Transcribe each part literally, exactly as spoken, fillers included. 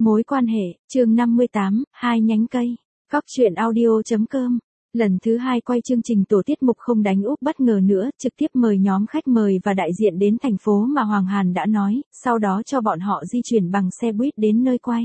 Mối quan hệ, chương năm mươi tám, hai nhánh cây. Góc truyện audio.com. Lần thứ hai quay chương trình tổ tiết mục không đánh úp bất ngờ nữa, trực tiếp mời nhóm khách mời và đại diện đến thành phố mà Hoàng Hàn đã nói, sau đó cho bọn họ di chuyển bằng xe buýt đến nơi quay.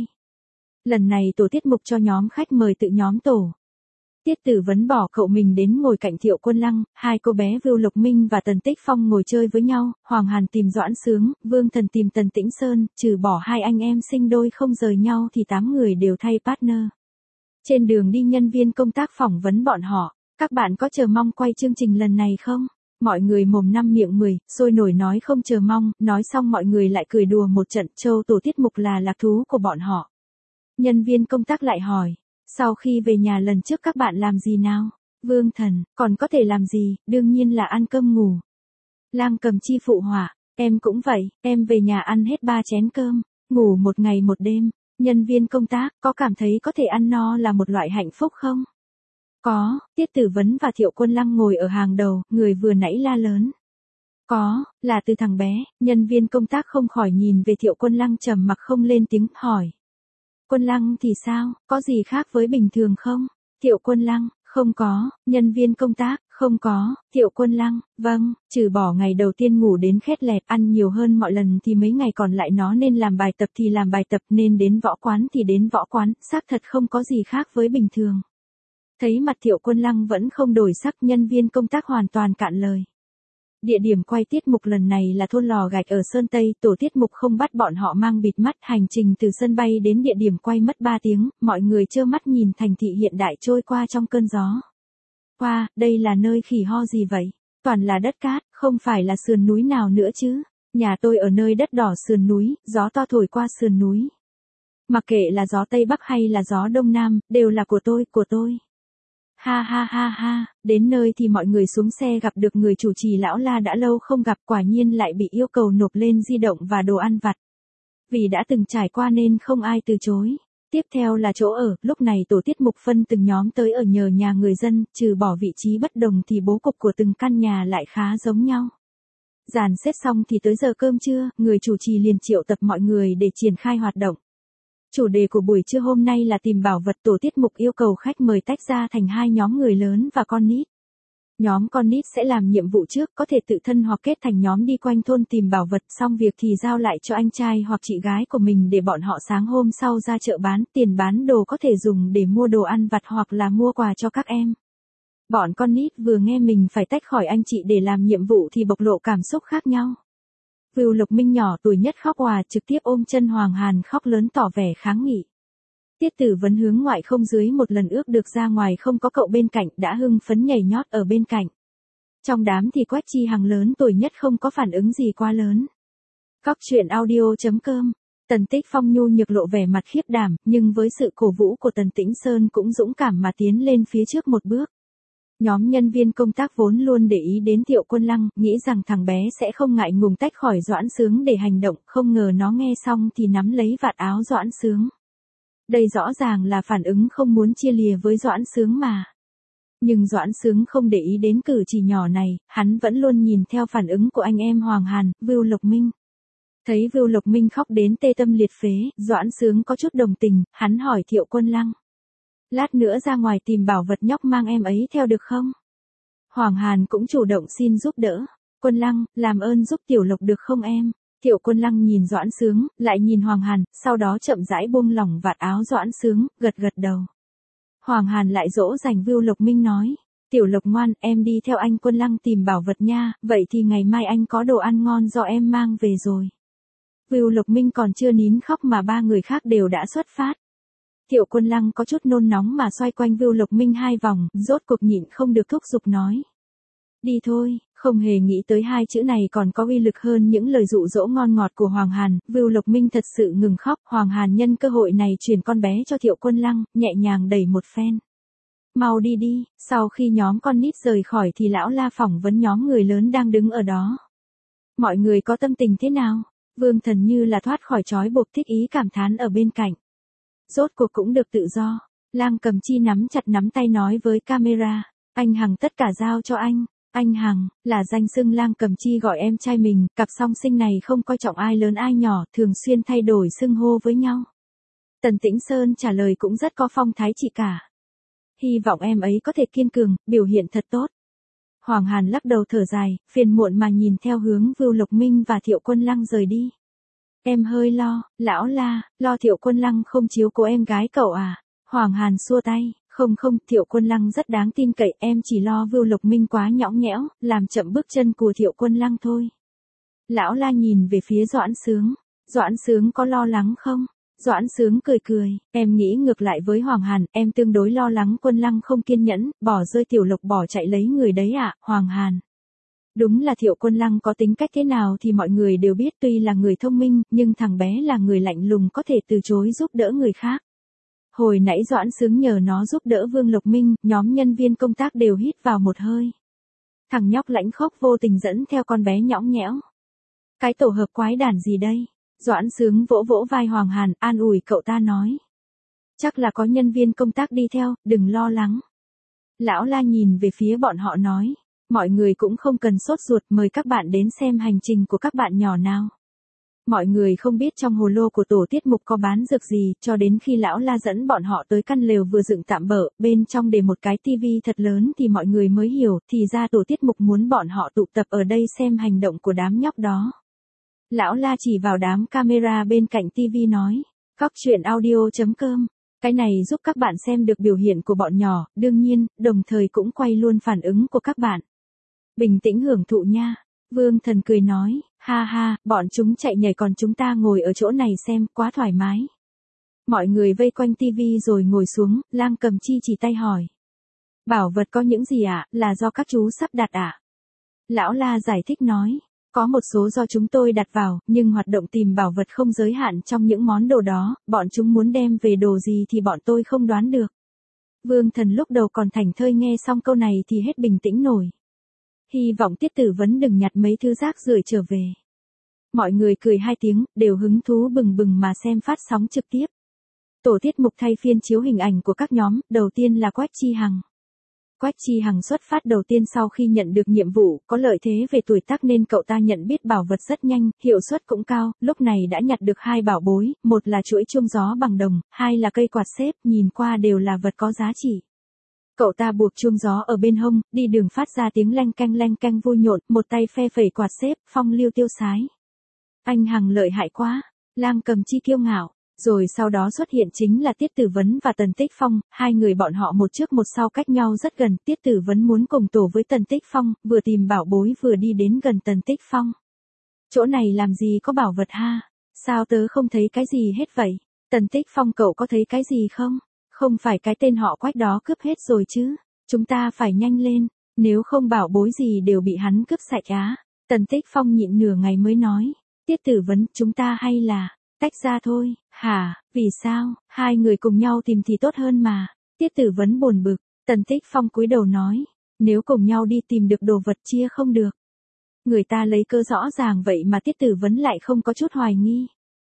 Lần này tổ tiết mục cho nhóm khách mời tự nhóm tổ. Tiết Tử Vấn bỏ cậu mình đến ngồi cạnh Thiệu Quân Lăng, hai cô bé Vưu Lộc Minh và Tần Tích Phong ngồi chơi với nhau, Hoàng Hàn tìm Doãn Sướng, Vương Thần tìm Tần Tĩnh Sơn, trừ bỏ hai anh em sinh đôi không rời nhau thì tám người đều thay partner. Trên đường đi nhân viên công tác phỏng vấn bọn họ, các bạn có chờ mong quay chương trình lần này không? Mọi người mồm năm miệng mười, sôi nổi nói không chờ mong, nói xong mọi người lại cười đùa một trận, châu tổ tiết mục là lạc thú của bọn họ. Nhân viên công tác lại hỏi. Sau khi về nhà lần trước các bạn làm gì nào? Vương Thần, còn có thể làm gì, đương nhiên là ăn cơm ngủ. Lang Cầm Chi phụ họa, em cũng vậy, em về nhà ăn hết ba chén cơm, ngủ một ngày một đêm. Nhân viên công tác, có cảm thấy có thể ăn no là một loại hạnh phúc không? Có, Tiết Tử Vấn và Thiệu Quân Lăng ngồi ở hàng đầu, người vừa nãy la lớn. Có, là từ thằng bé, nhân viên công tác không khỏi nhìn về Thiệu Quân Lăng trầm mặc không lên tiếng, hỏi. Quân Lăng thì sao, có gì khác với bình thường không? Thiệu Quân Lăng, không có, nhân viên công tác, không có, Thiệu Quân Lăng, vâng, trừ bỏ ngày đầu tiên ngủ đến khét lẹt, ăn nhiều hơn mọi lần thì mấy ngày còn lại nó nên làm bài tập thì làm bài tập, nên đến võ quán thì đến võ quán, xác thật không có gì khác với bình thường. Thấy mặt Thiệu Quân Lăng vẫn không đổi sắc, nhân viên công tác hoàn toàn cạn lời. Địa điểm quay tiết mục lần này là thôn Lò Gạch ở Sơn Tây, tổ tiết mục không bắt bọn họ mang bịt mắt, hành trình từ sân bay đến địa điểm quay mất ba tiếng, mọi người trơ mắt nhìn thành thị hiện đại trôi qua trong cơn gió. Qua, đây là nơi khỉ ho gì vậy? Toàn là đất cát, không phải là sườn núi nào nữa chứ. Nhà tôi ở nơi đất đỏ sườn núi, gió to thổi qua sườn núi. Mặc kệ là gió Tây Bắc hay là gió Đông Nam, đều là của tôi, của tôi. Ha ha ha ha, đến nơi thì mọi người xuống xe gặp được người chủ trì lão La đã lâu không gặp, quả nhiên lại bị yêu cầu nộp lên di động và đồ ăn vặt. Vì đã từng trải qua nên không ai từ chối. Tiếp theo là chỗ ở, lúc này tổ tiết mục phân từng nhóm tới ở nhờ nhà người dân, trừ bỏ vị trí bất đồng thì bố cục của từng căn nhà lại khá giống nhau. Dàn xếp xong thì tới giờ cơm trưa, người chủ trì liền triệu tập mọi người để triển khai hoạt động. Chủ đề của buổi trưa hôm nay là tìm bảo vật, tổ tiết mục yêu cầu khách mời tách ra thành hai nhóm người lớn và con nít. Nhóm con nít sẽ làm nhiệm vụ trước, có thể tự thân hoặc kết thành nhóm đi quanh thôn tìm bảo vật, xong việc thì giao lại cho anh trai hoặc chị gái của mình để bọn họ sáng hôm sau ra chợ bán, tiền bán đồ có thể dùng để mua đồ ăn vặt hoặc là mua quà cho các em. Bọn con nít vừa nghe mình phải tách khỏi anh chị để làm nhiệm vụ thì bộc lộ cảm xúc khác nhau. Vưu Lộc Minh nhỏ tuổi nhất khóc òa, trực tiếp ôm chân Hoàng Hàn khóc lớn tỏ vẻ kháng nghị. Tiết Tử Vấn hướng ngoại không dưới một lần ước được ra ngoài không có cậu bên cạnh, đã hưng phấn nhảy nhót ở bên cạnh. Trong đám thì Quách Chi Hằng lớn tuổi nhất không có phản ứng gì quá lớn. Góc truyện audio.com. Tần Tích Phong nhu nhược lộ vẻ mặt khiếp đảm, nhưng với sự cổ vũ của Tần Tĩnh Sơn cũng dũng cảm mà tiến lên phía trước một bước. Nhóm nhân viên công tác vốn luôn để ý đến Thiệu Quân Lăng, nghĩ rằng thằng bé sẽ không ngại ngùng tách khỏi Doãn Sướng để hành động, không ngờ nó nghe xong thì nắm lấy vạt áo Doãn Sướng. Đây rõ ràng là phản ứng không muốn chia lìa với Doãn Sướng mà. Nhưng Doãn Sướng không để ý đến cử chỉ nhỏ này, hắn vẫn luôn nhìn theo phản ứng của anh em Hoàng Hàn, Vưu Lộc Minh. Thấy Vưu Lộc Minh khóc đến tê tâm liệt phế, Doãn Sướng có chút đồng tình, hắn hỏi Thiệu Quân Lăng. Lát nữa ra ngoài tìm bảo vật, nhóc mang em ấy theo được không? Hoàng Hàn cũng chủ động xin giúp đỡ. Quân Lăng, làm ơn giúp Tiểu Lộc được không em? Thiệu Quân Lăng nhìn Doãn Sướng, lại nhìn Hoàng Hàn, sau đó chậm rãi buông lỏng vạt áo Doãn Sướng, gật gật đầu. Hoàng Hàn lại dỗ dành Vưu Lộc Minh nói. Tiểu Lộc ngoan, em đi theo anh Quân Lăng tìm bảo vật nha, vậy thì ngày mai anh có đồ ăn ngon do em mang về rồi. Vưu Lộc Minh còn chưa nín khóc mà ba người khác đều đã xuất phát. Thiệu Quân Lăng có chút nôn nóng mà xoay quanh Vưu Lộc Minh hai vòng, rốt cuộc nhịn không được thúc giục nói. Đi thôi, không hề nghĩ tới hai chữ này còn có uy lực hơn những lời dụ dỗ ngon ngọt của Hoàng Hàn, Vưu Lộc Minh thật sự ngừng khóc, Hoàng Hàn nhân cơ hội này chuyển con bé cho Thiệu Quân Lăng, nhẹ nhàng đẩy một phen. Mau đi đi, sau khi nhóm con nít rời khỏi thì lão La phỏng vấn nhóm người lớn đang đứng ở đó. Mọi người có tâm tình thế nào? Vương Thần như là thoát khỏi trói buộc thích ý cảm thán ở bên cạnh. Rốt cuộc cũng được tự do. Lang Cầm Chi nắm chặt nắm tay nói với camera. Anh Hằng tất cả giao cho anh. Anh Hằng, là danh xưng Lang Cầm Chi gọi em trai mình, cặp song sinh này không coi trọng ai lớn ai nhỏ, thường xuyên thay đổi xưng hô với nhau. Tần Tĩnh Sơn trả lời cũng rất có phong thái chị cả. Hy vọng em ấy có thể kiên cường, biểu hiện thật tốt. Hoàng Hàn lắc đầu thở dài, phiền muộn mà nhìn theo hướng Vưu Lộc Minh và Thiệu Quân Lăng rời đi. Em hơi lo, lão La, lo Thiệu Quân Lăng không chiếu cố em gái cậu à? Hoàng Hàn xua tay, không không, Thiệu Quân Lăng rất đáng tin cậy, em chỉ lo Vưu Lộc Minh quá nhõng nhẽo, làm chậm bước chân của Thiệu Quân Lăng thôi. Lão La nhìn về phía Doãn Sướng, Doãn Sướng có lo lắng không? Doãn Sướng cười cười, em nghĩ ngược lại với Hoàng Hàn, em tương đối lo lắng Quân Lăng không kiên nhẫn, bỏ rơi Tiểu Lộc bỏ chạy lấy người đấy ạ, à, Hoàng Hàn. Đúng là Thiệu Quân Lăng có tính cách thế nào thì mọi người đều biết, tuy là người thông minh, nhưng thằng bé là người lạnh lùng, có thể từ chối giúp đỡ người khác. Hồi nãy Doãn Sướng nhờ nó giúp đỡ Vương Lộc Minh, nhóm nhân viên công tác đều hít vào một hơi. Thằng nhóc lãnh khốc vô tình dẫn theo con bé nhõng nhẽo. Cái tổ hợp quái đản gì đây? Doãn Sướng vỗ vỗ vai Hoàng Hàn, an ủi cậu ta nói. Chắc là có nhân viên công tác đi theo, đừng lo lắng. Lão La nhìn về phía bọn họ nói. Mọi người cũng không cần sốt ruột, mời các bạn đến xem hành trình của các bạn nhỏ nào. Mọi người không biết trong hồ lô của tổ tiết mục có bán dược gì, cho đến khi lão La dẫn bọn họ tới căn lều vừa dựng tạm bợ, bên trong để một cái tivi thật lớn thì mọi người mới hiểu, thì ra tổ tiết mục muốn bọn họ tụ tập ở đây xem hành động của đám nhóc đó. Lão La chỉ vào đám camera bên cạnh tivi nói, Cóc truyện audio chấm com. Cái này giúp các bạn xem được biểu hiện của bọn nhỏ, đương nhiên, đồng thời cũng quay luôn phản ứng của các bạn. Bình tĩnh hưởng thụ nha. Vương Thần cười nói, ha ha, bọn chúng chạy nhảy còn chúng ta ngồi ở chỗ này xem, quá thoải mái. Mọi người vây quanh tivi rồi ngồi xuống, Lang Cầm Chi chỉ tay hỏi. Bảo vật có những gì ạ, à? Là do các chú sắp đặt ạ? À? Lão La giải thích nói, có một số do chúng tôi đặt vào, nhưng hoạt động tìm bảo vật không giới hạn trong những món đồ đó, bọn chúng muốn đem về đồ gì thì bọn tôi không đoán được. Vương Thần lúc đầu còn thảnh thơi nghe xong câu này thì hết bình tĩnh nổi. Hy vọng Tiết Tử Vấn đừng nhặt mấy thứ rác rưởi trở về. Mọi người cười hai tiếng, đều hứng thú bừng bừng mà xem phát sóng trực tiếp. Tổ tiết mục thay phiên chiếu hình ảnh của các nhóm, đầu tiên là Quách Chi Hằng. Quách Chi Hằng xuất phát đầu tiên sau khi nhận được nhiệm vụ, có lợi thế về tuổi tác nên cậu ta nhận biết bảo vật rất nhanh, hiệu suất cũng cao, lúc này đã nhặt được hai bảo bối, một là chuỗi chuông gió bằng đồng, hai là cây quạt xếp, nhìn qua đều là vật có giá trị. Cậu ta buộc chuông gió ở bên hông, đi đường phát ra tiếng leng keng leng keng vui nhộn, một tay phe phẩy quạt xếp, phong lưu tiêu sái. Anh Hằng lợi hại quá, Lang Cầm Chi kiêu ngạo. Rồi sau đó xuất hiện chính là Tiết Tử Vấn và Tần Tích Phong, hai người bọn họ một trước một sau cách nhau rất gần, Tiết Tử Vấn muốn cùng tổ với Tần Tích Phong, vừa tìm bảo bối vừa đi đến gần Tần Tích Phong. Chỗ này làm gì có bảo vật ha, sao tớ không thấy cái gì hết vậy? Tần Tích Phong cậu có thấy cái gì không? Không phải cái tên họ Quách đó cướp hết rồi chứ, chúng ta phải nhanh lên, nếu không bảo bối gì đều bị hắn cướp sạch á. Tần Tích Phong nhịn nửa ngày mới nói, Tiết Tử Vấn, chúng ta hay là tách ra thôi, hả, vì sao, hai người cùng nhau tìm thì tốt hơn mà. Tiết Tử Vấn buồn bực, Tần Tích Phong cúi đầu nói, nếu cùng nhau đi tìm được đồ vật chia không được. Người ta lấy cơ rõ ràng vậy mà Tiết Tử Vấn lại không có chút hoài nghi.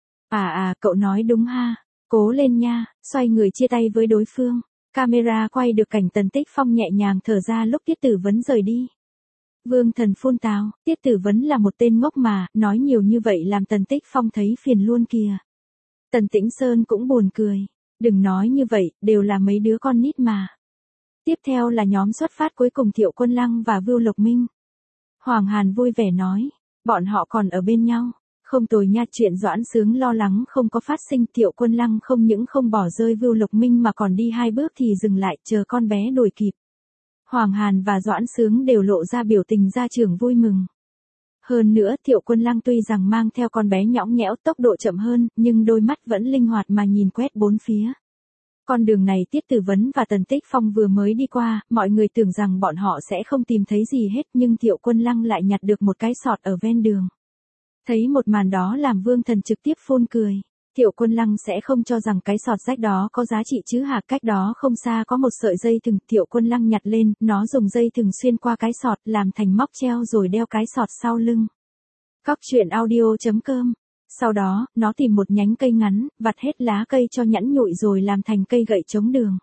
À à, cậu nói đúng ha, cố lên nha, xoay người chia tay với đối phương. Camera quay được cảnh Tần Tích Phong nhẹ nhàng thở ra lúc Tiết Tử Vấn rời đi. Vương Thần phun tào, Tiết Tử Vấn là một tên ngốc mà, nói nhiều như vậy làm Tần Tích Phong thấy phiền luôn kìa. Tần Tĩnh Sơn cũng buồn cười, đừng nói như vậy, đều là mấy đứa con nít mà. Tiếp theo là nhóm xuất phát cuối cùng Thiệu Quân Lăng và Vưu Lộc Minh. Hoàng Hàn vui vẻ nói, bọn họ còn ở bên nhau, không tồi nha. Chuyện Doãn Sướng lo lắng không có phát sinh, Thiệu Quân Lăng không những không bỏ rơi Vưu Lộc Minh mà còn đi hai bước thì dừng lại chờ con bé đuổi kịp. Hoàng Hàn và Doãn Sướng đều lộ ra biểu tình gia trưởng vui mừng. Hơn nữa Thiệu Quân Lăng tuy rằng mang theo con bé nhõng nhẽo tốc độ chậm hơn, nhưng đôi mắt vẫn linh hoạt mà nhìn quét bốn phía. Con đường này Tiết Tử Vấn và Tần Tích Phong vừa mới đi qua, mọi người tưởng rằng bọn họ sẽ không tìm thấy gì hết nhưng Thiệu Quân Lăng lại nhặt được một cái sọt ở ven đường. Thấy một màn đó làm Vương Thần trực tiếp phun cười. Thiệu Quân Lăng sẽ không cho rằng cái sọt rách đó có giá trị chứ hả? Cách đó không xa có một sợi dây thừng, Thiệu Quân Lăng nhặt lên, nó dùng dây thừng xuyên qua cái sọt, làm thành móc treo rồi đeo cái sọt sau lưng. Cóc truyện audio chấm com. Sau đó, nó tìm một nhánh cây ngắn, vặt hết lá cây cho nhẵn nhụi rồi làm thành cây gậy chống đường.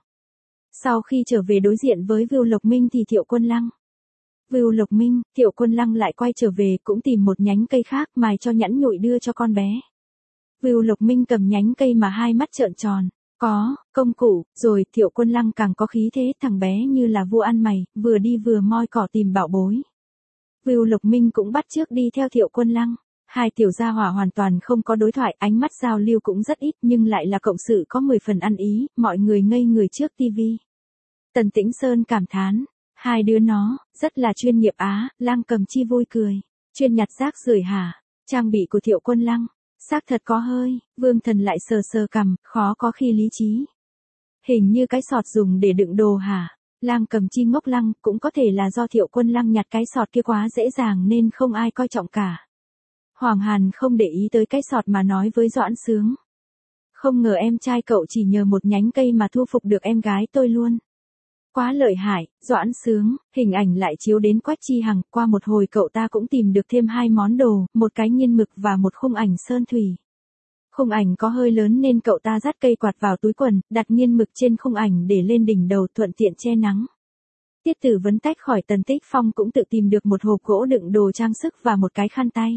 Sau khi trở về đối diện với Vưu Lộc Minh thì Thiệu Quân Lăng. Vưu Lộc Minh, Thiệu Quân Lăng lại quay trở về cũng tìm một nhánh cây khác mài cho nhẵn nhụi đưa cho con bé. Vưu Lộc Minh cầm nhánh cây mà hai mắt trợn tròn. Có, công cụ, rồi Thiệu Quân Lăng càng có khí thế, thằng bé như là vua ăn mày, vừa đi vừa moi cỏ tìm bảo bối. Vưu Lộc Minh cũng bắt chước đi theo Thiệu Quân Lăng. Hai tiểu gia hỏa hoàn toàn không có đối thoại, ánh mắt giao lưu cũng rất ít nhưng lại là cộng sự có mười phần ăn ý, mọi người ngây người trước tivi. Tần Tĩnh Sơn cảm thán, hai đứa nó, rất là chuyên nghiệp á, Lang Cầm Chi vui cười. Chuyên nhặt rác rưởi hả? Trang bị của Thiệu Quân Lăng, xác thật có hơi, Vương Thần lại sờ sờ cằm, khó có khi lý trí. Hình như cái sọt dùng để đựng đồ hả? Lang Cầm Chi ngốc lăng, cũng có thể là do Thiệu Quân Lăng nhặt cái sọt kia quá dễ dàng nên không ai coi trọng cả. Hoàng Hàn không để ý tới cái sọt mà nói với Doãn Sướng. Không ngờ em trai cậu chỉ nhờ một nhánh cây mà thu phục được em gái tôi luôn. Quá lợi hại, Doãn Sướng, hình ảnh lại chiếu đến Quách Chi Hằng, qua một hồi cậu ta cũng tìm được thêm hai món đồ, một cái nghiên mực và một khung ảnh sơn thủy. Khung ảnh có hơi lớn nên cậu ta dắt cây quạt vào túi quần, đặt nghiên mực trên khung ảnh để lên đỉnh đầu thuận tiện che nắng. Tiết Tử Vấn tách khỏi Tần Tích Phong cũng tự tìm được một hộp gỗ đựng đồ trang sức và một cái khăn tay.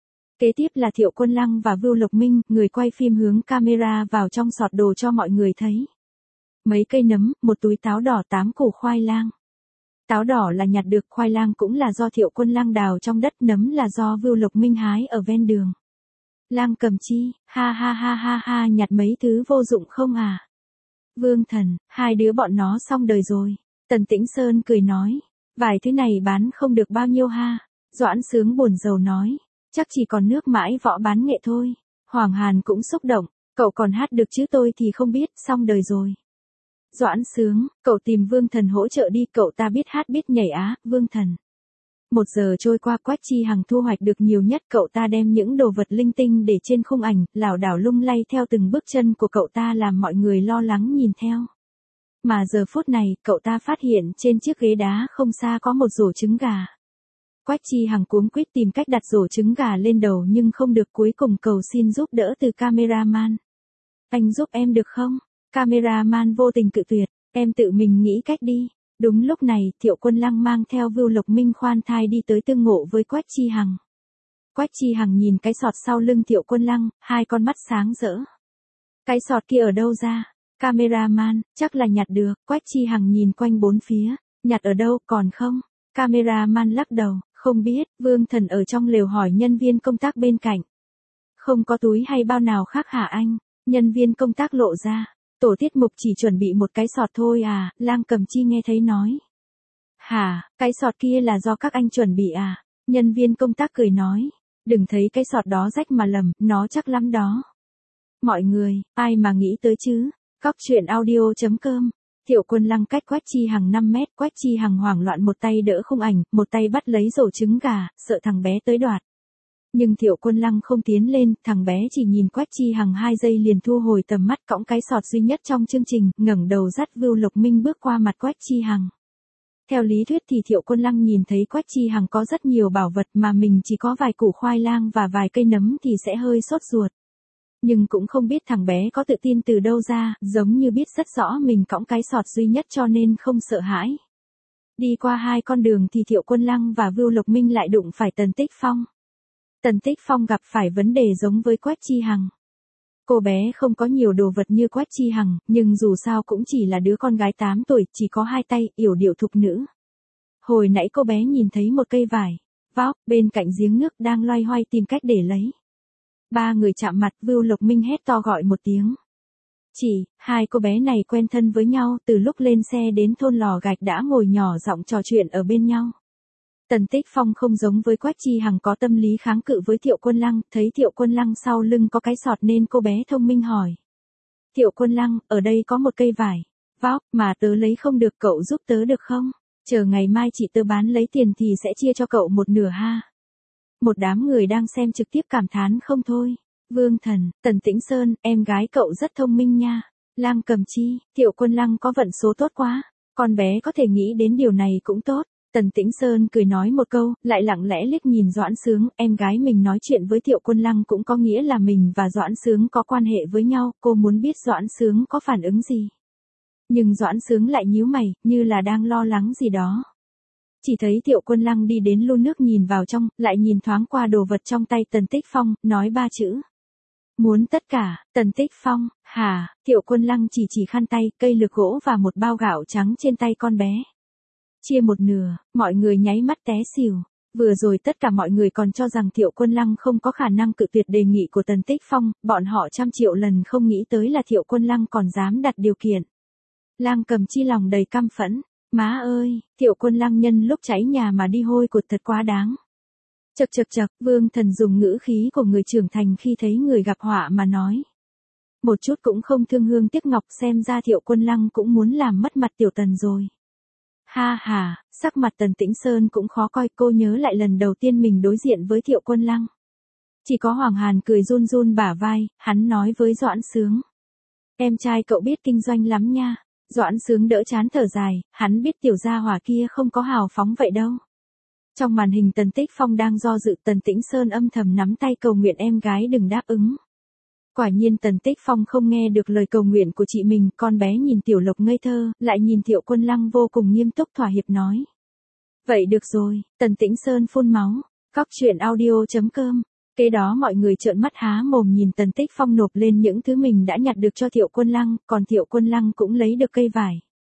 Kế tiếp là Thiệu Quân Lăng và Vưu Lộc Minh, người quay phim hướng camera vào trong sọt đồ cho mọi người thấy. Mấy cây nấm, một túi táo đỏ, tám củ khoai lang. Táo đỏ là nhặt được, khoai lang cũng là do Thiệu Quân Lăng đào trong đất, nấm là do Vưu Lộc Minh hái ở ven đường. Lang Cầm Chi, ha ha ha ha ha, nhặt mấy thứ vô dụng không à? Vương Thần, hai đứa bọn nó xong đời rồi. Tần Tĩnh Sơn cười nói, vài thứ này bán không được bao nhiêu ha. Doãn Sướng buồn rầu nói, chắc chỉ còn nước mãi võ bán nghệ thôi. Hoàng Hàn cũng xúc động, cậu còn hát được chứ, tôi thì không biết, xong đời rồi. Doãn Sướng, cậu tìm Vương Thần hỗ trợ đi, cậu ta biết hát biết nhảy á. Vương Thần. Một giờ trôi qua, Quách Chi Hằng thu hoạch được nhiều nhất, cậu ta đem những đồ vật linh tinh để trên khung ảnh, lảo đảo lung lay theo từng bước chân của cậu ta làm mọi người lo lắng nhìn theo. Mà giờ phút này, cậu ta phát hiện trên chiếc ghế đá không xa có một rổ trứng gà. Quách Chi Hằng cuống quýt tìm cách đặt rổ trứng gà lên đầu nhưng không được, cuối cùng cầu xin giúp đỡ từ cameraman. Anh giúp em được không? Cameraman vô tình cự tuyệt, em tự mình nghĩ cách đi. Đúng lúc này, Thiệu Quân Lăng mang theo Vưu Lộc Minh khoan thai đi tới tương ngộ với Quách Chi Hằng. Quách Chi Hằng nhìn cái sọt sau lưng Thiệu Quân Lăng, hai con mắt sáng rỡ. Cái sọt kia ở đâu ra? Cameraman, chắc là nhặt được. Quách Chi Hằng nhìn quanh bốn phía, nhặt ở đâu, còn không? Cameraman lắc đầu, không biết. Vương Thần ở trong lều hỏi nhân viên công tác bên cạnh. Không có túi hay bao nào khác hả anh? Nhân viên công tác lộ ra. Tổ tiết mục chỉ chuẩn bị một cái sọt thôi à, Lang Cầm Chi nghe thấy nói. Hả, cái sọt kia là do các anh chuẩn bị à? Nhân viên công tác cười nói. Đừng thấy cái sọt đó rách mà lầm, nó chắc lắm đó. Mọi người, ai mà nghĩ tới chứ? Cóc truyện audio chấm com. Thiệu Quân Lăng cách Quách Chi Hằng năm mét, Quách Chi Hằng hoảng loạn một tay đỡ khung ảnh, một tay bắt lấy rổ trứng gà, sợ thằng bé tới đoạt. Nhưng Thiệu Quân Lăng không tiến lên, thằng bé chỉ nhìn Quách Chi Hằng hai giây liền thu hồi tầm mắt, cõng cái sọt duy nhất trong chương trình, ngẩng đầu dắt Vưu Lộc Minh bước qua mặt Quách Chi Hằng. Theo lý thuyết thì Thiệu Quân Lăng nhìn thấy Quách Chi Hằng có rất nhiều bảo vật mà mình chỉ có vài củ khoai lang và vài cây nấm thì sẽ hơi sốt ruột. Nhưng cũng không biết thằng bé có tự tin từ đâu ra, giống như biết rất rõ mình cõng cái sọt duy nhất cho nên không sợ hãi. Đi qua hai con đường thì Thiệu Quân Lăng và Vưu Lộc Minh lại đụng phải Tần Tích Phong. Tần Tích Phong gặp phải vấn đề giống với Quách Chi Hằng. Cô bé không có nhiều đồ vật như Quách Chi Hằng, nhưng dù sao cũng chỉ là đứa con gái tám tuổi, chỉ có hai tay, yểu điệu thục nữ. Hồi nãy cô bé nhìn thấy một cây vải, vóc, bên cạnh giếng nước đang loay hoay tìm cách để lấy. Ba người chạm mặt, Vưu Lộc Minh hét to gọi một tiếng. Chỉ, hai cô bé này quen thân với nhau, từ lúc lên xe đến thôn Lò Gạch đã ngồi nhỏ giọng trò chuyện ở bên nhau. Tần Tích Phong không giống với Quách Chi Hằng có tâm lý kháng cự với Thiệu Quân Lăng, thấy Thiệu Quân Lăng sau lưng có cái sọt nên cô bé thông minh hỏi. Thiệu Quân Lăng, ở đây có một cây vải, vóc, mà tớ lấy không được, cậu giúp tớ được không? Chờ ngày mai chị tớ bán lấy tiền thì sẽ chia cho cậu một nửa ha. Một đám người đang xem trực tiếp cảm thán không thôi. Vương Thần, Tần Tĩnh Sơn, em gái cậu rất thông minh nha. Lang Cầm Chi, Thiệu Quân Lăng có vận số tốt quá. Con bé có thể nghĩ đến điều này cũng tốt. Tần Tĩnh Sơn cười nói một câu, lại lặng lẽ liếc nhìn Doãn Sướng, em gái mình nói chuyện với Thiệu Quân Lăng cũng có nghĩa là mình và Doãn Sướng có quan hệ với nhau, cô muốn biết Doãn Sướng có phản ứng gì. Nhưng Doãn Sướng lại nhíu mày, như là đang lo lắng gì đó. Chỉ thấy Thiệu Quân Lăng đi đến lu nước nhìn vào trong, lại nhìn thoáng qua đồ vật trong tay Tần Tích Phong, nói ba chữ. Muốn tất cả, Tần Tích Phong, hả, Thiệu Quân Lăng chỉ chỉ khăn tay, cây lược gỗ và một bao gạo trắng trên tay con bé. Chia một nửa, mọi người nháy mắt té xỉu. Vừa rồi tất cả mọi người còn cho rằng Thiệu Quân Lăng không có khả năng cự tuyệt đề nghị của Tần Tích Phong, bọn họ trăm triệu lần không nghĩ tới là Thiệu Quân Lăng còn dám đặt điều kiện. Lang Cầm Chi lòng đầy căm phẫn, má ơi, Thiệu Quân Lăng nhân lúc cháy nhà mà đi hôi cột thật quá đáng. Chậc chậc chậc, Vương Thần dùng ngữ khí của người trưởng thành khi thấy người gặp họa mà nói. Một chút cũng không thương hương tiếc ngọc, xem ra Thiệu Quân Lăng cũng muốn làm mất mặt Tiểu Tần rồi. Ha ha, sắc mặt Tần Tĩnh Sơn cũng khó coi, cô nhớ lại lần đầu tiên mình đối diện với Thiệu Quân Lăng. Chỉ có Hoàng Hàn cười run run bả vai, hắn nói với Doãn Sướng. Em trai cậu biết kinh doanh lắm nha. Doãn Sướng đỡ chán thở dài, hắn biết tiểu gia hỏa kia không có hào phóng vậy đâu. Trong màn hình Tần Tích Phong đang do dự, Tần Tĩnh Sơn âm thầm nắm tay cầu nguyện em gái đừng đáp ứng. Quả nhiên Tần Tích Phong không nghe được lời cầu nguyện của chị mình, con bé nhìn Tiểu Lộc ngây thơ, lại nhìn Thiệu Quân Lăng vô cùng nghiêm túc thỏa hiệp nói. Vậy được rồi, Tần Tĩnh Sơn phun máu, Cóc Truyện Audio chấm com. Kế đó mọi người trợn mắt há mồm nhìn Tần Tích Phong nộp lên những thứ mình đã nhặt được cho Thiệu Quân Lăng, còn Thiệu Quân Lăng cũng lấy được cây vải.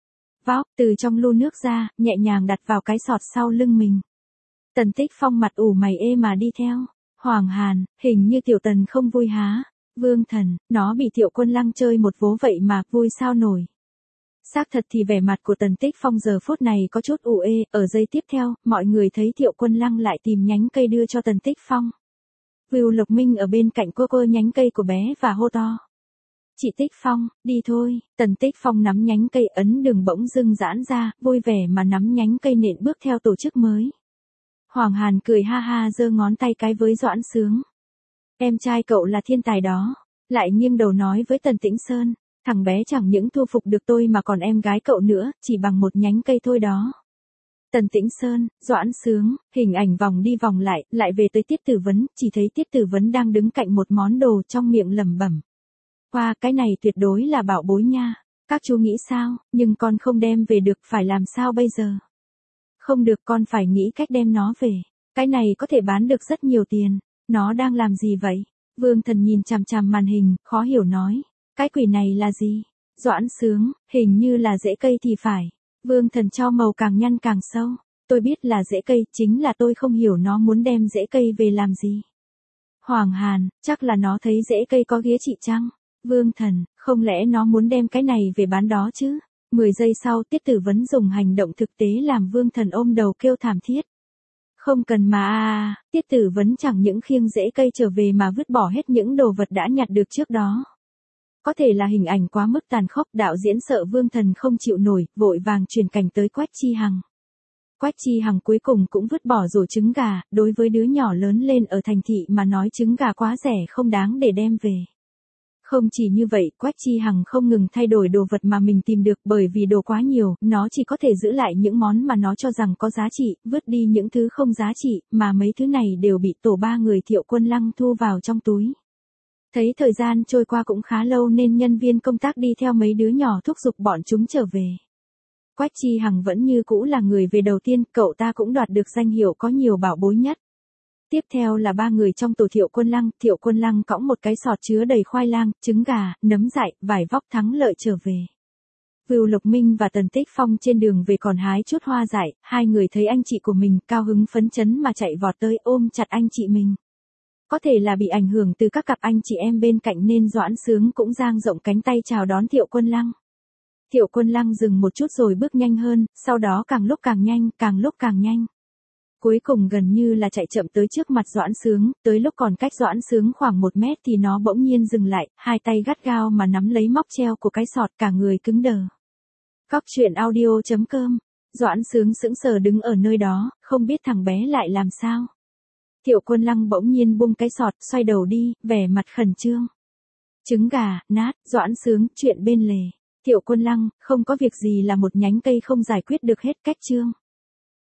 Vóc từ trong lu nước ra, nhẹ nhàng đặt vào cái sọt sau lưng mình. Tần Tích Phong mặt ủ mày ê mà đi theo. Hoàng Hàn, hình như Tiểu Tần không vui há. Vương Thần, nó bị Thiệu Quân Lăng chơi một vố vậy mà, vui sao nổi. Xác thật thì vẻ mặt của Tần Tích Phong giờ phút này có chút ủ ê, ở giây tiếp theo, mọi người thấy Thiệu Quân Lăng lại tìm nhánh cây đưa cho Tần Tích Phong. Vưu Lộc Minh ở bên cạnh cô cô nhánh cây của bé và hô to. Chị Tích Phong, đi thôi, Tần Tích Phong nắm nhánh cây ấn đường bỗng dưng giãn ra, vui vẻ mà nắm nhánh cây nện bước theo tổ chức mới. Hoàng Hàn cười ha ha giơ ngón tay cái với Doãn Sướng. Em trai cậu là thiên tài đó, lại nghiêng đầu nói với Tần Tĩnh Sơn, thằng bé chẳng những thu phục được tôi mà còn em gái cậu nữa, chỉ bằng một nhánh cây thôi đó. Tần Tĩnh Sơn, Doãn Sướng, hình ảnh vòng đi vòng lại, lại về tới Tiết Tử Vấn, chỉ thấy Tiết Tử Vấn đang đứng cạnh một món đồ trong miệng lẩm bẩm. Wow, cái này tuyệt đối là bảo bối nha, các chú nghĩ sao, nhưng con không đem về được, phải làm sao bây giờ? Không được, con phải nghĩ cách đem nó về, cái này có thể bán được rất nhiều tiền, nó đang làm gì vậy? Vương Thần nhìn chằm chằm màn hình, khó hiểu nói, cái quỷ này là gì? Doãn Sướng, hình như là rễ cây thì phải. Vương Thần cho màu càng nhăn càng sâu. Tôi biết là rễ cây, chính là tôi không hiểu nó muốn đem rễ cây về làm gì. Hoàng Hàn, chắc là nó thấy rễ cây có ghế trị chăng? Vương Thần, không lẽ nó muốn đem cái này về bán đó chứ? Mười giây sau Tiết Tử Vấn dùng hành động thực tế làm Vương Thần ôm đầu kêu thảm thiết. Không cần mà à, Tiết Tử Vấn chẳng những khiêng rễ cây trở về mà vứt bỏ hết những đồ vật đã nhặt được trước đó. Có thể là hình ảnh quá mức tàn khốc, đạo diễn sợ Vương Thần không chịu nổi, vội vàng chuyển cảnh tới Quách Chi Hằng. Quách Chi Hằng cuối cùng cũng vứt bỏ rổ trứng gà, đối với đứa nhỏ lớn lên ở thành thị mà nói trứng gà quá rẻ không đáng để đem về. Không chỉ như vậy, Quách Chi Hằng không ngừng thay đổi đồ vật mà mình tìm được, bởi vì đồ quá nhiều, nó chỉ có thể giữ lại những món mà nó cho rằng có giá trị, vứt đi những thứ không giá trị, mà mấy thứ này đều bị tổ ba người Thiệu Quân Lăng thu vào trong túi. Thấy thời gian trôi qua cũng khá lâu nên nhân viên công tác đi theo mấy đứa nhỏ thúc giục bọn chúng trở về. Quách Chi Hằng vẫn như cũ là người về đầu tiên, cậu ta cũng đoạt được danh hiệu có nhiều bảo bối nhất. Tiếp theo là ba người trong tổ Thiệu Quân Lăng, Thiệu Quân Lăng cõng một cái sọt chứa đầy khoai lang, trứng gà, nấm dại, vải vóc thắng lợi trở về. Vưu Lộc Minh và Tần Tích Phong trên đường về còn hái chút hoa dại, hai người thấy anh chị của mình cao hứng phấn chấn mà chạy vọt tới ôm chặt anh chị mình. Có thể là bị ảnh hưởng từ các cặp anh chị em bên cạnh nên Doãn Sướng cũng dang rộng cánh tay chào đón Thiệu Quân Lăng. Thiệu Quân Lăng dừng một chút rồi bước nhanh hơn, sau đó càng lúc càng nhanh, càng lúc càng nhanh. Cuối cùng gần như là chạy chậm tới trước mặt Doãn Sướng, tới lúc còn cách Doãn Sướng khoảng một mét thì nó bỗng nhiên dừng lại, hai tay gắt gao mà nắm lấy móc treo của cái sọt, cả người cứng đờ. Cóc Truyện Audio chấm com. Doãn Sướng sững sờ đứng ở nơi đó, không biết thằng bé lại làm sao. Thiệu Quân Lăng bỗng nhiên buông cái sọt, xoay đầu đi, vẻ mặt khẩn trương. Trứng gà, nát, Doãn Sướng, chuyện bên lề. Thiệu Quân Lăng, không có việc gì là một nhánh cây không giải quyết được hết cách chương.